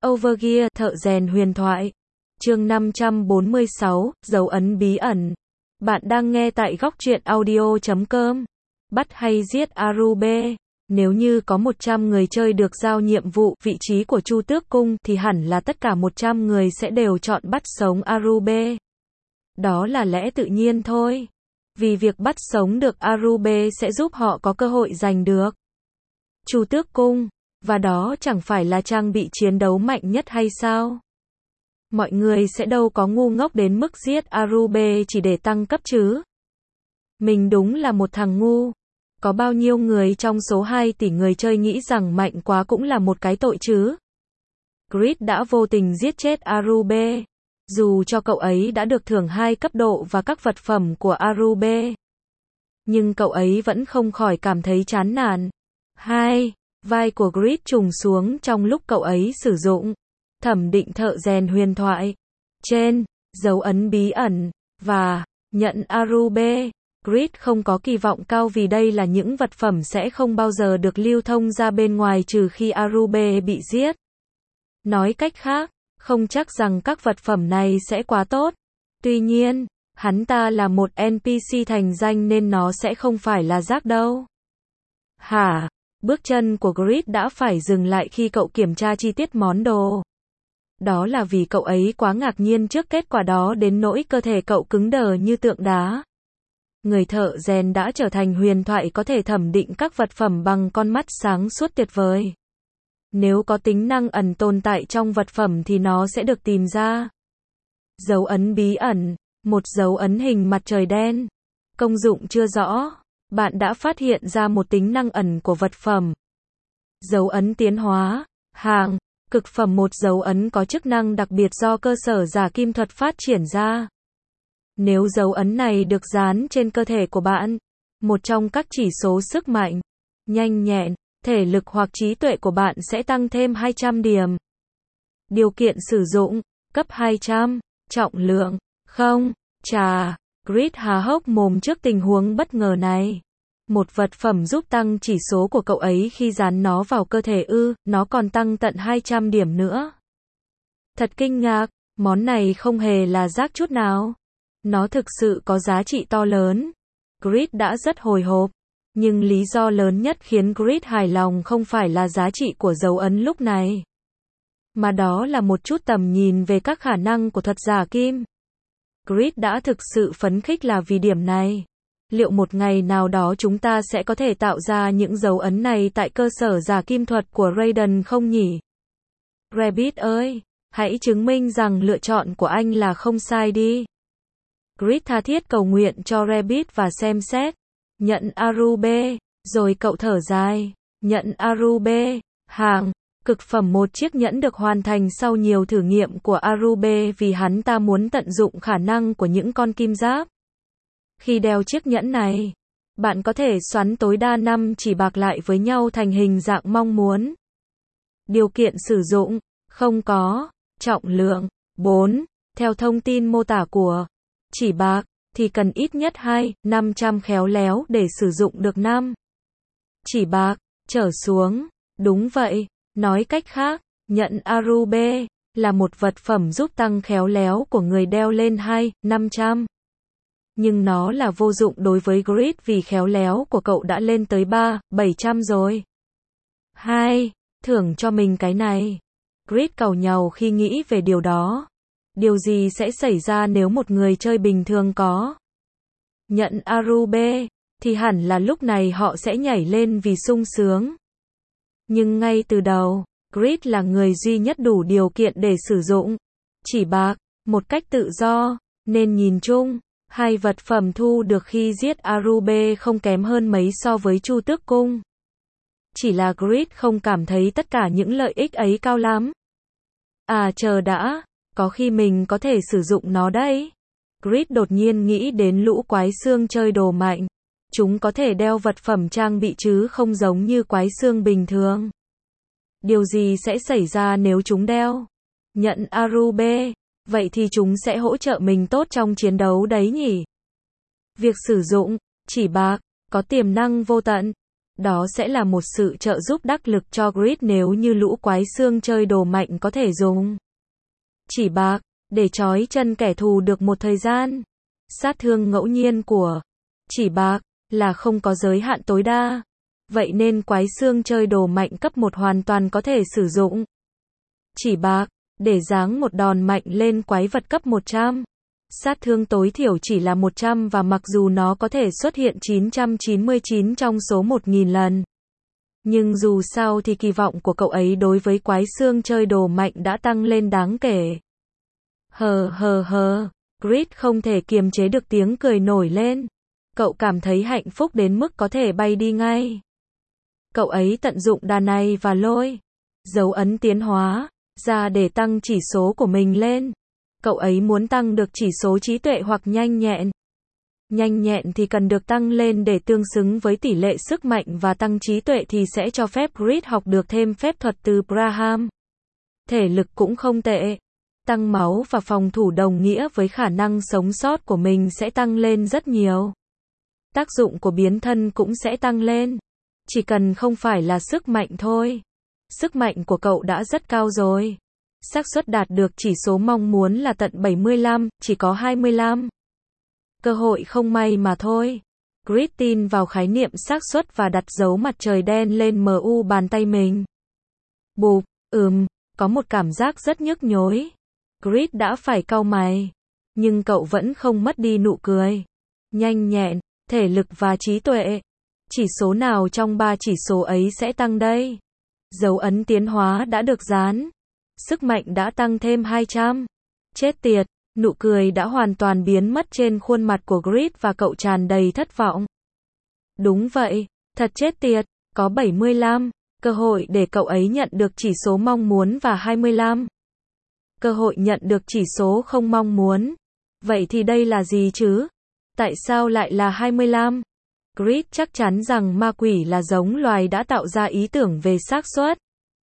Overgear, thợ rèn huyền thoại. Chương 546, dấu ấn bí ẩn. Bạn đang nghe tại góc truyện audio.com. Bắt hay giết Arube. Nếu như có 100 người chơi được giao nhiệm vụ, vị trí của Chu Tước Cung, thì hẳn là tất cả 100 người sẽ đều chọn bắt sống Arube. Đó là lẽ tự nhiên thôi. Vì việc bắt sống được Arube sẽ giúp họ có cơ hội giành được Chu Tước Cung. Và đó chẳng phải là trang bị chiến đấu mạnh nhất hay sao? Mọi người sẽ đâu có ngu ngốc đến mức giết Arube chỉ để tăng cấp chứ. Mình đúng là một thằng ngu. Có bao nhiêu người trong số 2 tỷ người chơi nghĩ rằng mạnh quá cũng là một cái tội chứ? Grid đã vô tình giết chết Arube. Dù cho cậu ấy đã được thưởng 2 cấp độ và các vật phẩm của Arube, nhưng cậu ấy vẫn không khỏi cảm thấy chán nản. Vai của Grid trùng xuống trong lúc cậu ấy sử dụng thẩm định thợ rèn huyền thoại. Trên, dấu ấn bí ẩn, và nhận Arube. Grid không có kỳ vọng cao vì đây là những vật phẩm sẽ không bao giờ được lưu thông ra bên ngoài trừ khi Arube bị giết. Nói cách khác, không chắc rằng các vật phẩm này sẽ quá tốt. Tuy nhiên, hắn ta là một NPC thành danh nên nó sẽ không phải là rác đâu. Bước chân của Grid đã phải dừng lại khi cậu kiểm tra chi tiết món đồ. Đó là vì cậu ấy quá ngạc nhiên trước kết quả đó đến nỗi cơ thể cậu cứng đờ như tượng đá. Người thợ rèn đã trở thành huyền thoại có thể thẩm định các vật phẩm bằng con mắt sáng suốt tuyệt vời. Nếu có tính năng ẩn tồn tại trong vật phẩm thì nó sẽ được tìm ra. Dấu ấn bí ẩn, một dấu ấn hình mặt trời đen. Công dụng chưa rõ. Bạn đã phát hiện ra một tính năng ẩn của vật phẩm. Dấu ấn tiến hóa, hạng, cực phẩm, một dấu ấn có chức năng đặc biệt do cơ sở giả kim thuật phát triển ra. Nếu dấu ấn này được dán trên cơ thể của bạn, một trong các chỉ số sức mạnh, nhanh nhẹn, thể lực hoặc trí tuệ của bạn sẽ tăng thêm 200 điểm. Điều kiện sử dụng, cấp 200, trọng lượng, không, Grid há hốc mồm trước tình huống bất ngờ này. Một vật phẩm giúp tăng chỉ số của cậu ấy khi dán nó vào cơ thể nó còn tăng tận 200 điểm nữa. Thật kinh ngạc, món này không hề là rác chút nào. Nó thực sự có giá trị to lớn. Grid đã rất hồi hộp. Nhưng lý do lớn nhất khiến Grid hài lòng không phải là giá trị của dấu ấn lúc này, mà đó là một chút tầm nhìn về các khả năng của thuật giả kim. Grid đã thực sự phấn khích là vì điểm này. Liệu một ngày nào đó chúng ta sẽ có thể tạo ra những dấu ấn này tại cơ sở giả kim thuật của Raiden không nhỉ? Rabbit ơi, hãy chứng minh rằng lựa chọn của anh là không sai đi. Grid tha thiết cầu nguyện cho Rabbit và xem xét. Nhận Arube, rồi cậu thở dài. Nhận Arube, hạng, cực phẩm, một chiếc nhẫn được hoàn thành sau nhiều thử nghiệm của Arube vì hắn ta muốn tận dụng khả năng của những con kim giáp. Khi đeo chiếc nhẫn này, bạn có thể xoắn tối đa 5 chỉ bạc lại với nhau thành hình dạng mong muốn. Điều kiện sử dụng, không có, trọng lượng, 4, theo thông tin mô tả của chỉ bạc, thì cần ít nhất 500 khéo léo để sử dụng được 5 chỉ bạc trở xuống. Đúng vậy, nói cách khác, nhận Arube là một vật phẩm giúp tăng khéo léo của người đeo lên 500. Nhưng nó là vô dụng đối với Grid vì khéo léo của cậu đã lên tới 700 rồi. Thưởng cho mình cái này. Grid càu nhàu khi nghĩ về điều đó. Điều gì sẽ xảy ra nếu một người chơi bình thường có nhận Arube, thì hẳn là lúc này họ sẽ nhảy lên vì sung sướng. Nhưng ngay từ đầu, Grid là người duy nhất đủ điều kiện để sử dụng chỉ bạc một cách tự do, nên nhìn chung, 2 vật phẩm thu được khi giết Arube không kém hơn mấy so với Chu Tước Cung. Chỉ là Grid không cảm thấy tất cả những lợi ích ấy cao lắm. Chờ đã, có khi mình có thể sử dụng nó đấy. Grid đột nhiên nghĩ đến lũ quái xương chơi đồ mạnh. Chúng có thể đeo vật phẩm trang bị chứ không giống như quái xương bình thường. Điều gì sẽ xảy ra nếu chúng đeo nhận Arube? Vậy thì chúng sẽ hỗ trợ mình tốt trong chiến đấu đấy nhỉ? Việc sử dụng chỉ bạc có tiềm năng vô tận. Đó sẽ là một sự trợ giúp đắc lực cho Grid nếu như lũ quái xương chơi đồ mạnh có thể dùng chỉ bạc để trói chân kẻ thù được một thời gian. Sát thương ngẫu nhiên của chỉ bạc là không có giới hạn tối đa. Vậy nên quái xương chơi đồ mạnh cấp 1 hoàn toàn có thể sử dụng chỉ bạc để giáng một đòn mạnh lên quái vật cấp 100. Sát thương tối thiểu chỉ là 100 và mặc dù nó có thể xuất hiện 999 trong số 1000 lần. Nhưng dù sao thì kỳ vọng của cậu ấy đối với quái xương chơi đồ mạnh đã tăng lên đáng kể. Grid không thể kiềm chế được tiếng cười nổi lên. Cậu cảm thấy hạnh phúc đến mức có thể bay đi ngay. Cậu ấy tận dụng đà này và lôi dấu ấn tiến hóa ra để tăng chỉ số của mình lên. Cậu ấy muốn tăng được chỉ số trí tuệ hoặc nhanh nhẹn. Nhanh nhẹn thì cần được tăng lên để tương xứng với tỷ lệ sức mạnh và tăng trí tuệ thì sẽ cho phép Grid học được thêm phép thuật từ Braham. Thể lực cũng không tệ. Tăng máu và phòng thủ đồng nghĩa với khả năng sống sót của mình sẽ tăng lên rất nhiều. Tác dụng của biến thân cũng sẽ tăng lên. Chỉ cần không phải là sức mạnh thôi. Sức mạnh của cậu đã rất cao rồi. Xác suất đạt được chỉ số mong muốn là tận 75, chỉ có 25. Cơ hội không may mà thôi. Grid tin vào khái niệm xác suất và đặt dấu mặt trời đen lên mu bàn tay mình. Bụp, có một cảm giác rất nhức nhối. Grid đã phải cau mày. Nhưng cậu vẫn không mất đi nụ cười. Nhanh nhẹn, thể lực và trí tuệ. Chỉ số nào trong 3 chỉ số ấy sẽ tăng đây? Dấu ấn tiến hóa đã được dán. Sức mạnh đã tăng thêm 200. Chết tiệt, nụ cười đã hoàn toàn biến mất trên khuôn mặt của Grid và cậu tràn đầy thất vọng. Đúng vậy, thật chết tiệt, có 75. Cơ hội để cậu ấy nhận được chỉ số mong muốn và 25. Cơ hội nhận được chỉ số không mong muốn. Vậy thì đây là gì chứ? Tại sao lại là 25? Grid chắc chắn rằng ma quỷ là giống loài đã tạo ra ý tưởng về xác suất.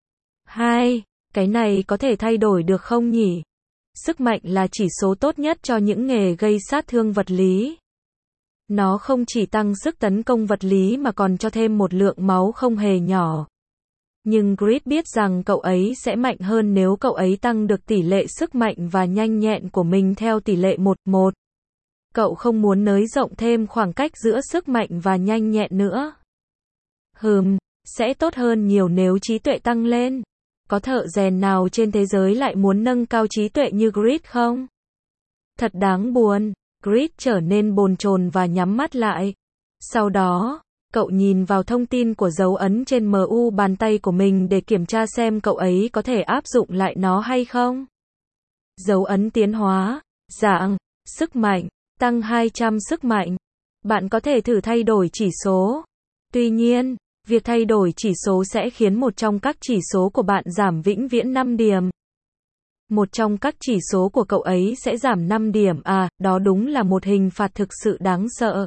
2. Cái này có thể thay đổi được không nhỉ? Sức mạnh là chỉ số tốt nhất cho những nghề gây sát thương vật lý. Nó không chỉ tăng sức tấn công vật lý mà còn cho thêm một lượng máu không hề nhỏ. Nhưng Grid biết rằng cậu ấy sẽ mạnh hơn nếu cậu ấy tăng được tỷ lệ sức mạnh và nhanh nhẹn của mình theo tỷ lệ 1:1. Cậu không muốn nới rộng thêm khoảng cách giữa sức mạnh và nhanh nhẹn nữa. Sẽ tốt hơn nhiều nếu trí tuệ tăng lên. Có thợ rèn nào trên thế giới lại muốn nâng cao trí tuệ như Grid không? Thật đáng buồn. Grid trở nên bồn chồn và nhắm mắt lại. Sau đó, cậu nhìn vào thông tin của dấu ấn trên mu bàn tay của mình để kiểm tra xem cậu ấy có thể áp dụng lại nó hay không. Dấu ấn tiến hóa, dạng, sức mạnh, tăng 200 sức mạnh. Bạn có thể thử thay đổi chỉ số. Tuy nhiên, việc thay đổi chỉ số sẽ khiến một trong các chỉ số của bạn giảm vĩnh viễn 5 điểm. Một trong các chỉ số của cậu ấy sẽ giảm 5 điểm đó đúng là một hình phạt thực sự đáng sợ.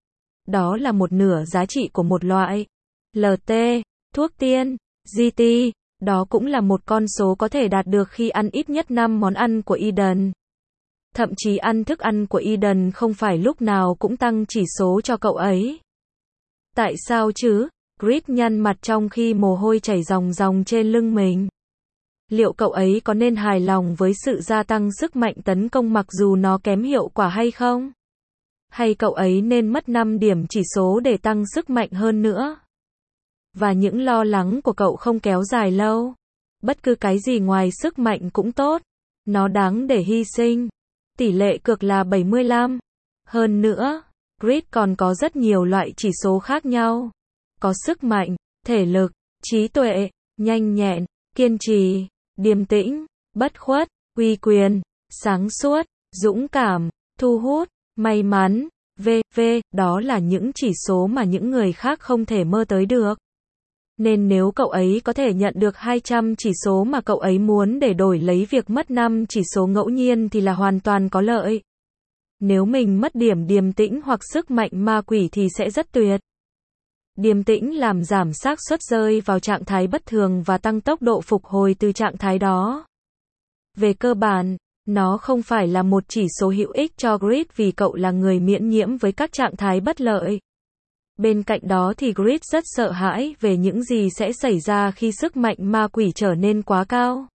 Đó là một nửa giá trị của một loại LT, thuốc tiên, GT, đó cũng là một con số có thể đạt được khi ăn ít nhất 5 món ăn của Eden. Thậm chí ăn thức ăn của Eden không phải lúc nào cũng tăng chỉ số cho cậu ấy. Tại sao chứ? Grid nhăn mặt trong khi mồ hôi chảy ròng ròng trên lưng mình. Liệu cậu ấy có nên hài lòng với sự gia tăng sức mạnh tấn công mặc dù nó kém hiệu quả hay không? Hay cậu ấy nên mất 5 điểm chỉ số để tăng sức mạnh hơn nữa? Và những lo lắng của cậu không kéo dài lâu. Bất cứ cái gì ngoài sức mạnh cũng tốt. Nó đáng để hy sinh. Tỷ lệ cược là 75. Hơn nữa, Grid còn có rất nhiều loại chỉ số khác nhau. Có sức mạnh, thể lực, trí tuệ, nhanh nhẹn, kiên trì, điềm tĩnh, bất khuất, uy quyền, sáng suốt, dũng cảm, thu hút, may mắn, v.v. Đó là những chỉ số mà những người khác không thể mơ tới được. Nên nếu cậu ấy có thể nhận được 200 chỉ số mà cậu ấy muốn để đổi lấy việc mất 5 chỉ số ngẫu nhiên thì là hoàn toàn có lợi. Nếu mình mất điểm điềm tĩnh hoặc sức mạnh ma quỷ thì sẽ rất tuyệt. Điềm tĩnh làm giảm xác suất rơi vào trạng thái bất thường và tăng tốc độ phục hồi từ trạng thái đó. Về cơ bản, nó không phải là một chỉ số hữu ích cho Grid vì cậu là người miễn nhiễm với các trạng thái bất lợi. Bên cạnh đó thì Grid rất sợ hãi về những gì sẽ xảy ra khi sức mạnh ma quỷ trở nên quá cao.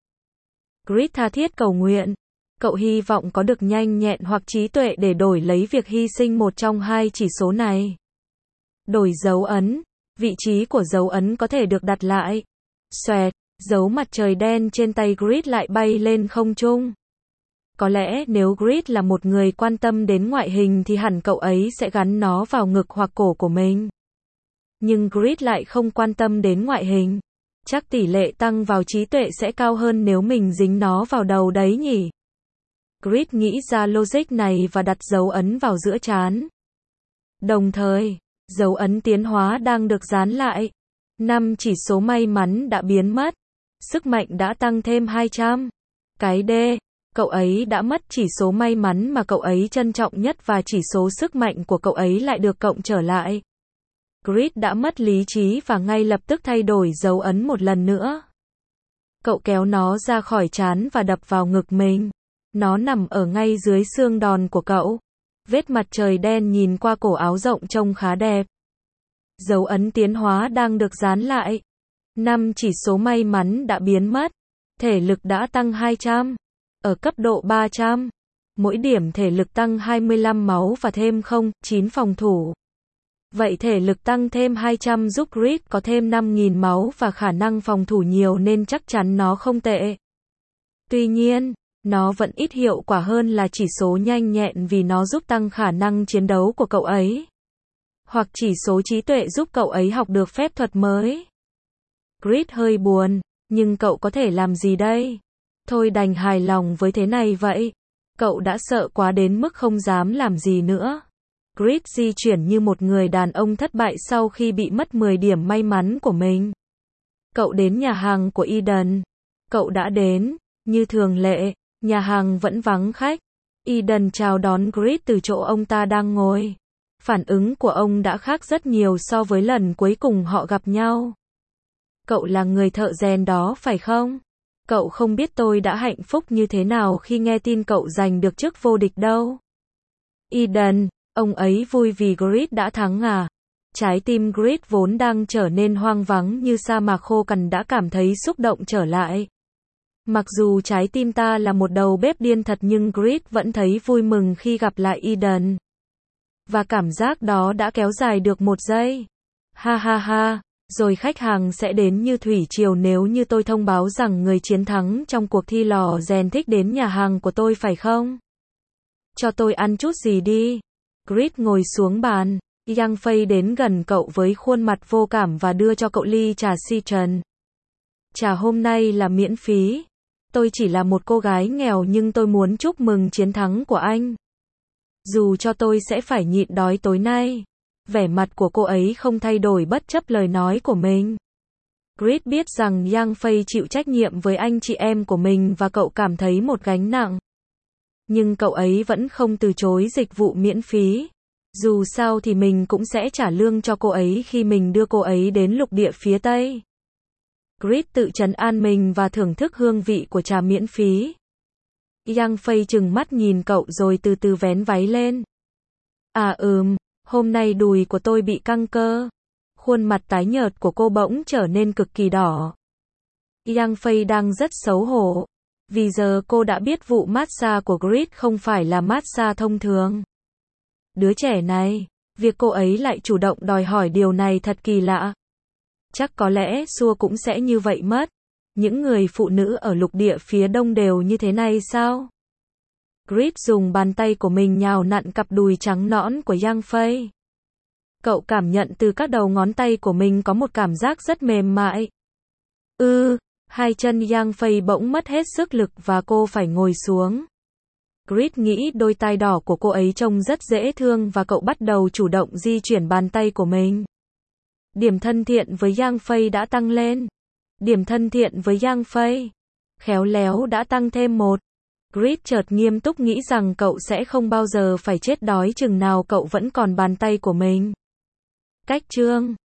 Grid tha thiết cầu nguyện. Cậu hy vọng có được nhanh nhẹn hoặc trí tuệ để đổi lấy việc hy sinh một trong hai chỉ số này. Đổi dấu ấn. Vị trí của dấu ấn có thể được đặt lại. Xoẹt, dấu mặt trời đen trên tay Grid lại bay lên không trung. Có lẽ nếu Grid là một người quan tâm đến ngoại hình thì hẳn cậu ấy sẽ gắn nó vào ngực hoặc cổ của mình. Nhưng Grid lại không quan tâm đến ngoại hình. Chắc tỷ lệ tăng vào trí tuệ sẽ cao hơn nếu mình dính nó vào đầu đấy nhỉ? Grid nghĩ ra logic này và đặt dấu ấn vào giữa trán. Đồng thời, dấu ấn tiến hóa đang được dán lại. 5 chỉ số may mắn đã biến mất. Sức mạnh đã tăng thêm 200. Cái D. Cậu ấy đã mất chỉ số may mắn mà cậu ấy trân trọng nhất và chỉ số sức mạnh của cậu ấy lại được cộng trở lại. Grid đã mất lý trí và ngay lập tức thay đổi dấu ấn một lần nữa. Cậu kéo nó ra khỏi trán và đập vào ngực mình. Nó nằm ở ngay dưới xương đòn của cậu. Vết mặt trời đen nhìn qua cổ áo rộng trông khá đẹp. Dấu ấn tiến hóa đang được dán lại. 5 chỉ số may mắn đã biến mất. Thể lực đã tăng 200. Ở cấp độ 300. Mỗi điểm thể lực tăng 25 máu và thêm 0,9 phòng thủ. Vậy thể lực tăng thêm 200 giúp Grid có thêm 5.000 máu và khả năng phòng thủ nhiều nên chắc chắn nó không tệ. Tuy nhiên, nó vẫn ít hiệu quả hơn là chỉ số nhanh nhẹn vì nó giúp tăng khả năng chiến đấu của cậu ấy. Hoặc chỉ số trí tuệ giúp cậu ấy học được phép thuật mới. Grid hơi buồn, nhưng cậu có thể làm gì đây? Thôi đành hài lòng với thế này vậy. Cậu đã sợ quá đến mức không dám làm gì nữa. Grid di chuyển như một người đàn ông thất bại sau khi bị mất 10 điểm may mắn của mình. Cậu đến nhà hàng của Eden. Cậu đã đến, như thường lệ, nhà hàng vẫn vắng khách. Eden chào đón Grid từ chỗ ông ta đang ngồi. Phản ứng của ông đã khác rất nhiều so với lần cuối cùng họ gặp nhau. Cậu là người thợ rèn đó phải không? Cậu không biết tôi đã hạnh phúc như thế nào khi nghe tin cậu giành được chức vô địch đâu. Eden, ông ấy vui vì Grid đã thắng à? Trái tim Grid vốn đang trở nên hoang vắng như sa mạc khô cằn đã cảm thấy xúc động trở lại. Mặc dù trái tim ta là một đầu bếp điên thật nhưng Grid vẫn thấy vui mừng khi gặp lại Eden. Và cảm giác đó đã kéo dài được 1 giây. Ha ha ha, rồi khách hàng sẽ đến như thủy triều nếu như tôi thông báo rằng người chiến thắng trong cuộc thi lò rèn thích đến nhà hàng của tôi phải không? Cho tôi ăn chút gì đi. Grid ngồi xuống bàn. Yang Fei đến gần cậu với khuôn mặt vô cảm và đưa cho cậu ly trà citron. Trà hôm nay là miễn phí. Tôi chỉ là một cô gái nghèo nhưng tôi muốn chúc mừng chiến thắng của anh. Dù cho tôi sẽ phải nhịn đói tối nay. Vẻ mặt của cô ấy không thay đổi bất chấp lời nói của mình. Grid biết rằng Yang Fei chịu trách nhiệm với anh chị em của mình và cậu cảm thấy một gánh nặng. Nhưng cậu ấy vẫn không từ chối dịch vụ miễn phí. Dù sao thì mình cũng sẽ trả lương cho cô ấy khi mình đưa cô ấy đến lục địa phía Tây. Grid tự trấn an mình và thưởng thức hương vị của trà miễn phí. Yang Fei trừng mắt nhìn cậu rồi từ từ vén váy lên. À hôm nay đùi của tôi bị căng cơ. Khuôn mặt tái nhợt của cô bỗng trở nên cực kỳ đỏ. Yang Fei đang rất xấu hổ. Vì giờ cô đã biết vụ massage của Grid không phải là massage thông thường. Đứa trẻ này, việc cô ấy lại chủ động đòi hỏi điều này thật kỳ lạ. Chắc có lẽ Xua cũng sẽ như vậy mất. Những người phụ nữ ở lục địa phía đông đều như thế này sao? Grid dùng bàn tay của mình nhào nặn cặp đùi trắng nõn của Yang Fei. Cậu cảm nhận từ các đầu ngón tay của mình có một cảm giác rất mềm mại. Hai chân Yang Fei bỗng mất hết sức lực và cô phải ngồi xuống. Grid nghĩ đôi tai đỏ của cô ấy trông rất dễ thương và cậu bắt đầu chủ động di chuyển bàn tay của mình. Điểm thân thiện với Yang Fei đã tăng lên. Điểm thân thiện với Yang Fei. Khéo léo đã tăng thêm 1. Grid chợt nghiêm túc nghĩ rằng cậu sẽ không bao giờ phải chết đói chừng nào cậu vẫn còn bàn tay của mình. Cách chương